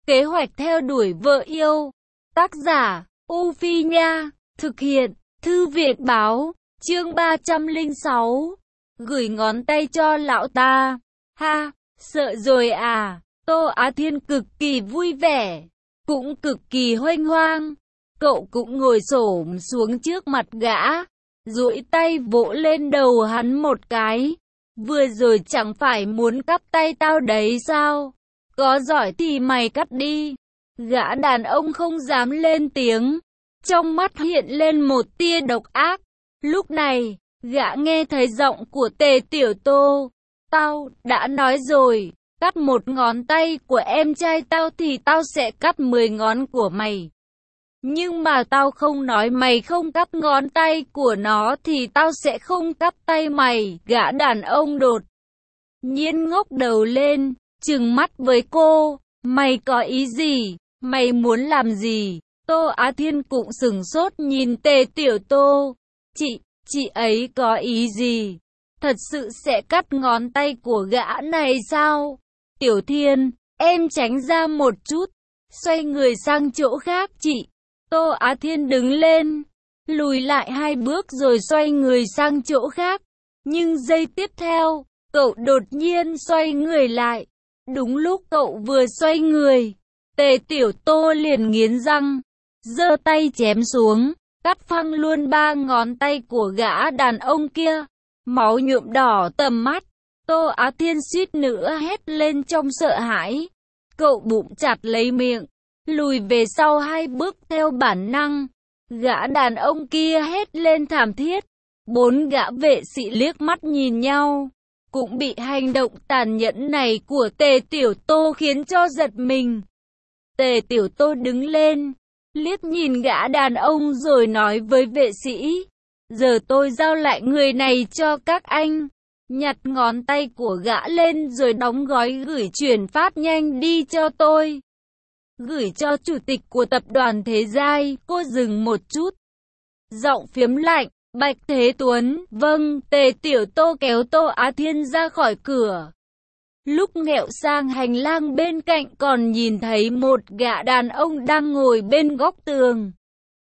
Kế hoạch theo đuổi vợ yêu. Tác giả, U Phi Nha. Thực hiện, Thư viện Báo. Chương 306. Gửi ngón tay cho lão ta. Ha, sợ rồi à? Tô Á Thiên cực kỳ vui vẻ, cũng cực kỳ huênh hoang. Cậu cũng ngồi xổm xuống trước mặt gã, duỗi tay vỗ lên đầu hắn một cái. Vừa rồi chẳng phải muốn cắt tay tao đấy sao? Có giỏi thì mày cắt đi. Gã đàn ông không dám lên tiếng, trong mắt hiện lên một tia độc ác. Lúc này, gã nghe thấy giọng của Tề Tiểu Tô. Tao đã nói rồi, cắt một ngón tay của em trai tao thì tao sẽ cắt 10 ngón của mày. Nhưng mà tao không nói mày không cắt ngón tay của nó thì tao sẽ không cắt tay mày. Gã đàn ông đột nhiên ngóc đầu lên, trừng mắt với cô. Mày có ý gì? Mày muốn làm gì? Tô Á Thiên cũng sửng sốt nhìn Tề Tiểu Tô. Chị ấy có ý gì? Thật sự sẽ cắt ngón tay của gã này sao? Tiểu Thiên, em tránh ra một chút, xoay người sang chỗ khác chị. Tô Á Thiên đứng lên, lùi lại 2 bước rồi xoay người sang chỗ khác. Nhưng giây tiếp theo, cậu đột nhiên xoay người lại. Đúng lúc cậu vừa xoay người, Tề Tiểu Tô liền nghiến răng, giơ tay chém xuống, cắt phăng luôn 3 ngón tay của gã đàn ông kia. Máu nhuộm đỏ tầm mắt. Tô Á Thiên suýt nữa hét lên trong sợ hãi. Cậu bụng chặt lấy miệng, lùi về sau 2 bước theo bản năng. Gã đàn ông kia hét lên thảm thiết. 4 gã vệ sĩ liếc mắt nhìn nhau, cũng bị hành động tàn nhẫn này của Tề Tiểu Tô khiến cho giật mình. Tề Tiểu Tô đứng lên, liếc nhìn gã đàn ông rồi nói với vệ sĩ. Giờ tôi giao lại người này cho các anh. Nhặt ngón tay của gã lên rồi đóng gói gửi chuyển phát nhanh đi cho tôi. Gửi cho chủ tịch của tập đoàn Thế Giai. Cô dừng một chút, giọng phiếm lạnh. Bạch Thế Tuấn. Vâng. Tề Tiểu Tô kéo Tô Á Thiên ra khỏi cửa. Lúc nghẹo sang hành lang bên cạnh còn nhìn thấy một gã đàn ông đang ngồi bên góc tường,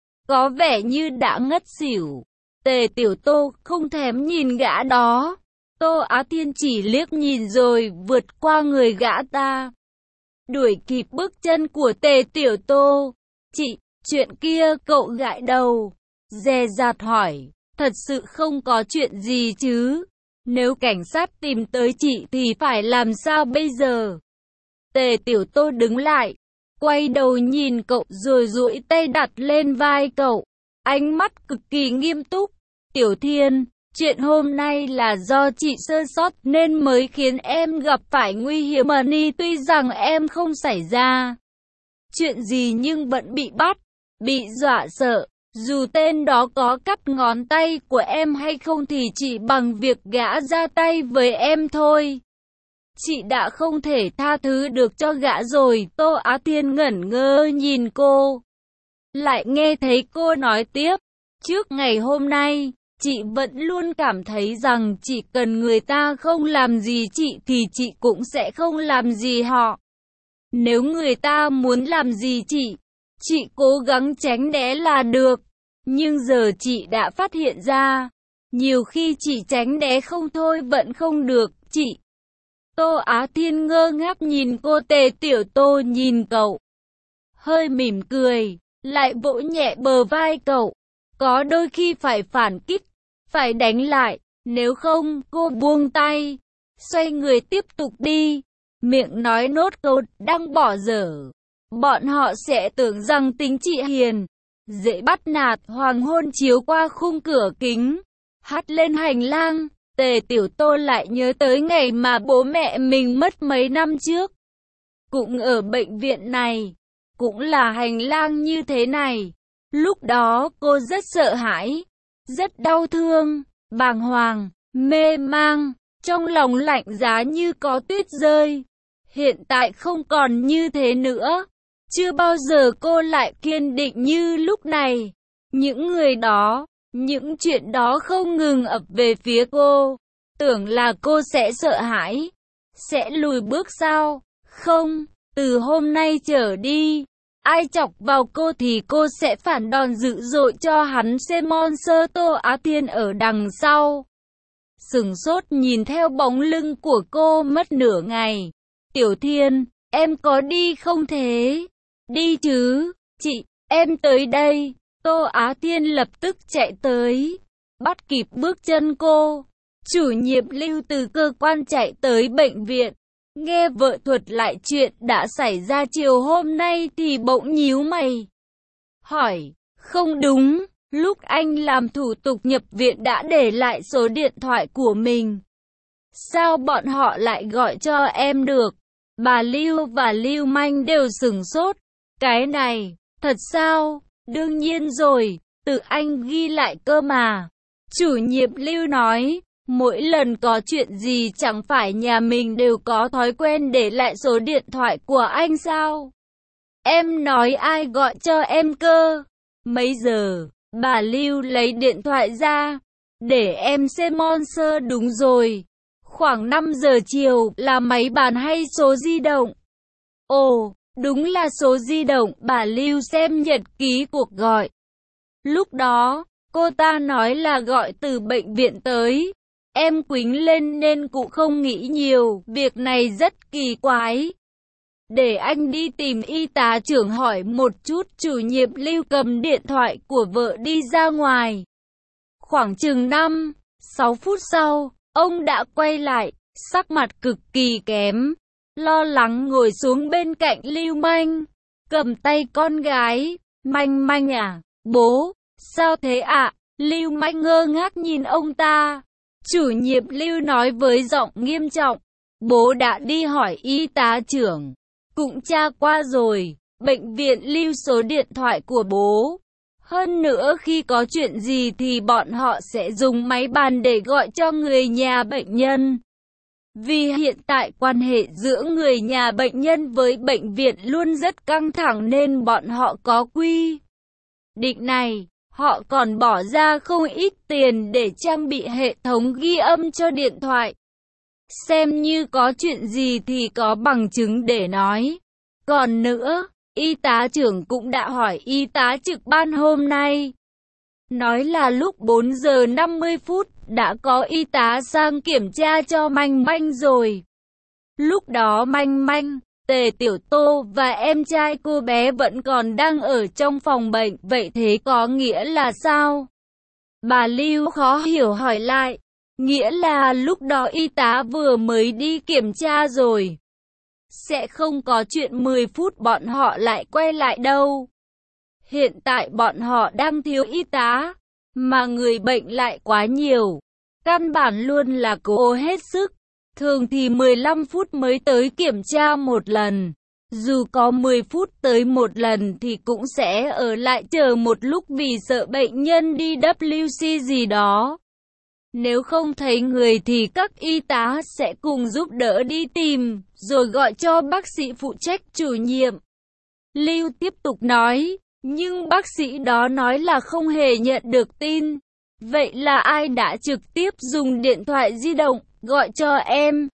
có vẻ như đã ngất xỉu. Tề Tiểu Tô không thèm nhìn gã đó. Tô Á Thiên chỉ liếc nhìn rồi vượt qua người gã ta, đuổi kịp bước chân của Tề Tiểu Tô. Chị, chuyện kia. Cậu gãi đầu, dè dặt hỏi. Thật sự không có chuyện gì chứ? Nếu cảnh sát tìm tới chị thì phải làm sao bây giờ? Tề Tiểu Tô đứng lại, quay đầu nhìn cậu rồi duỗi tay đặt lên vai cậu, ánh mắt cực kỳ nghiêm túc. Tiểu Thiên, chuyện hôm nay là do chị sơ sót nên mới khiến em gặp phải nguy hiểm. Tuy rằng em không xảy ra chuyện gì nhưng vẫn bị bắt, bị dọa sợ. Dù tên đó có cắt ngón tay của em hay không thì chỉ bằng việc gã ra tay với em thôi, chị đã không thể tha thứ được cho gã rồi. Tô Á Thiên ngẩn ngơ nhìn cô, lại nghe thấy cô nói tiếp. Trước ngày hôm nay, chị vẫn luôn cảm thấy rằng chỉ cần người ta không làm gì chị thì chị cũng sẽ không làm gì họ. Nếu người ta muốn làm gì chị cố gắng tránh né là được. Nhưng giờ chị đã phát hiện ra, nhiều khi chị tránh né không thôi vẫn không được, chị. Tô Á Thiên ngơ ngác nhìn cô. Tề Tiểu Tô nhìn cậu, hơi mỉm cười, lại vỗ nhẹ bờ vai cậu. Có đôi khi phải phản kích, phải đánh lại, nếu không. Cô buông tay, xoay người tiếp tục đi, miệng nói nốt câu đang bỏ dở. Bọn họ sẽ tưởng rằng tính chị hiền, dễ bắt nạt. Hoàng hôn chiếu qua khung cửa kính, hắt lên hành lang. Tề Tiểu Tô lại nhớ tới ngày mà bố mẹ mình mất mấy năm trước, cũng ở bệnh viện này, cũng là hành lang như thế này. Lúc đó cô rất sợ hãi, rất đau thương, bàng hoàng, mê mang, trong lòng lạnh giá như có tuyết rơi. Hiện tại không còn như thế nữa. Chưa bao giờ cô lại kiên định như lúc này. Những người đó, những chuyện đó không ngừng ập về phía cô. Tưởng là cô sẽ sợ hãi, sẽ lùi bước sao? Không, Từ hôm nay trở đi, ai chọc vào cô thì cô sẽ phản đòn dữ dội cho hắn. Monster Tô Á Thiên ở đằng sau sửng sốt nhìn theo bóng lưng của cô mất nửa ngày. Tiểu Thiên, em có đi không thế? Đi chứ, chị, em tới đây. Tô Á Thiên lập tức chạy tới, bắt kịp bước chân cô. Chủ nhiệm Lưu từ cơ quan chạy tới bệnh viện, nghe vợ thuật lại chuyện đã xảy ra chiều hôm nay thì bỗng nhíu mày. Hỏi, không đúng, lúc anh làm thủ tục nhập viện đã để lại số điện thoại của mình. Sao bọn họ lại gọi cho em được? Bà Lưu và Lưu Manh đều sửng sốt. Cái này, thật sao? Đương nhiên rồi, tự anh ghi lại cơ mà. Chủ nhiệm Lưu nói, mỗi lần có chuyện gì chẳng phải nhà mình đều có thói quen để lại số điện thoại của anh sao? Em nói ai gọi cho em cơ? Mấy giờ? Bà Lưu lấy điện thoại ra. Để em xem Monster. Đúng rồi. Khoảng 5 giờ chiều. Là máy bàn hay số di động? Ồ, đúng là số di động. Bà Lưu xem nhật ký cuộc gọi. Lúc đó, cô ta nói là gọi từ bệnh viện tới. Em quýnh lên nên cũng không nghĩ nhiều. Việc này rất kỳ quái. Để anh đi tìm y tá trưởng hỏi một chút. Chủ nhiệm Lưu cầm điện thoại của vợ đi ra ngoài. Khoảng chừng 5-6 phút sau, ông đã quay lại, sắc mặt cực kỳ kém, lo lắng ngồi xuống bên cạnh Lưu Manh, cầm tay con gái. Manh Manh à, bố, sao thế ạ? Lưu Manh ngơ ngác nhìn ông ta. Chủ nhiệm Lưu nói với giọng nghiêm trọng, bố đã đi hỏi y tá trưởng. Cũng tra qua rồi, bệnh viện lưu số điện thoại của bố. Hơn nữa khi có chuyện gì thì bọn họ sẽ dùng máy bàn để gọi cho người nhà bệnh nhân. Vì hiện tại quan hệ giữa người nhà bệnh nhân với bệnh viện luôn rất căng thẳng nên bọn họ có quy định này. Họ còn bỏ ra không ít tiền để trang bị hệ thống ghi âm cho điện thoại. Xem như có chuyện gì thì có bằng chứng để nói. Còn nữa, y tá trưởng cũng đã hỏi y tá trực ban hôm nay. Nói là lúc 4 giờ 50 phút đã có y tá sang kiểm tra cho Manh Manh rồi. Lúc đó Manh Manh, Tề Tiểu Tô và em trai cô bé vẫn còn đang ở trong phòng bệnh. Vậy thế có nghĩa là sao? Bà Lưu khó hiểu hỏi lại. Nghĩa là lúc đó y tá vừa mới đi kiểm tra rồi. Sẽ không có chuyện 10 phút bọn họ lại quay lại đâu. Hiện tại bọn họ đang thiếu y tá, mà người bệnh lại quá nhiều. Căn bản luôn là cố hết sức. Thường thì 15 phút mới tới kiểm tra một lần. Dù có 10 phút tới một lần thì cũng sẽ ở lại chờ một lúc vì sợ bệnh nhân đi WC gì đó. Nếu không thấy người thì các y tá sẽ cùng giúp đỡ đi tìm, rồi gọi cho bác sĩ phụ trách. Chủ nhiệm Lưu tiếp tục nói, nhưng bác sĩ đó nói là không hề nhận được tin. Vậy là ai đã trực tiếp dùng điện thoại di động gọi cho em?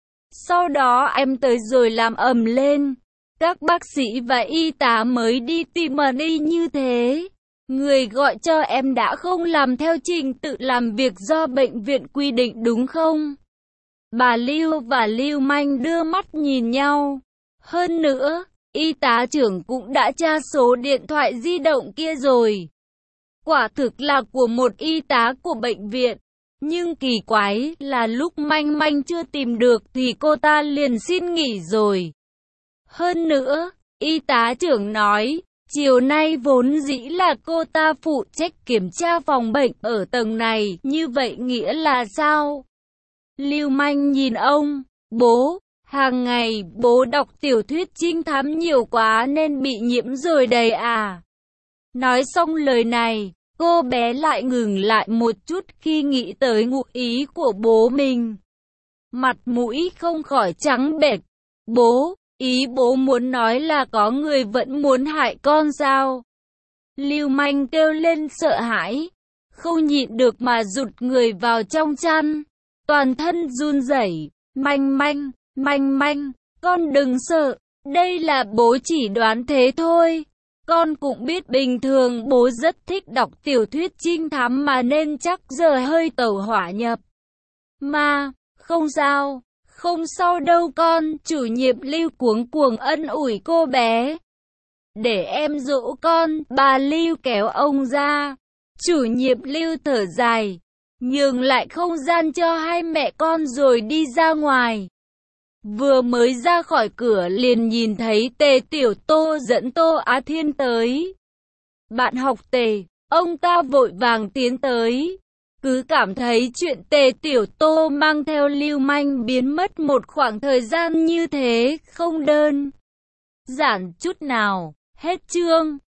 Sau đó em tới rồi làm ầm lên. Các bác sĩ và y tá mới đi tìm đi như thế. Người gọi cho em đã không làm theo trình tự làm việc do bệnh viện quy định đúng không? Bà Lưu và Lưu Manh đưa mắt nhìn nhau. Hơn nữa, y tá trưởng cũng đã tra số điện thoại di động kia rồi. Quả thực là của một y tá của bệnh viện. Nhưng kỳ quái là lúc Manh Manh chưa tìm được thì cô ta liền xin nghỉ rồi. Hơn nữa, y tá trưởng nói, chiều nay vốn dĩ là cô ta phụ trách kiểm tra phòng bệnh ở tầng này, như vậy nghĩa là sao? Lưu Manh nhìn ông, bố, hàng ngày bố đọc tiểu thuyết trinh thám nhiều quá nên bị nhiễm rồi đầy à? Nói xong lời này, cô bé lại ngừng lại một chút khi nghĩ tới ngụ ý của bố mình. Mặt mũi không khỏi trắng bệch. Bố, ý bố muốn nói là có người vẫn muốn hại con sao? Lưu Manh kêu lên sợ hãi, không nhịn được mà rụt người vào trong chăn, toàn thân run rẩy. Manh Manh, Manh Manh, con đừng sợ, Đây là bố chỉ đoán thế thôi. Con cũng biết bình thường bố rất thích đọc tiểu thuyết trinh thám mà nên chắc giờ hơi tẩu hỏa nhập. Mà, không sao, không sao đâu con, chủ nhiệm Lưu cuống cuồng ân ủi cô bé. Để em dỗ con, bà Lưu kéo ông ra. Chủ nhiệm Lưu thở dài, nhường lại không gian cho hai mẹ con rồi đi ra ngoài. Vừa mới ra khỏi cửa liền nhìn thấy Tề Tiểu Tô dẫn Tô Á Thiên tới. Bạn học Tề, ông ta vội vàng tiến tới. Cứ cảm thấy chuyện Tề Tiểu Tô mang theo lưu manh biến mất một khoảng thời gian như thế không đơn giản chút nào. Hết chương.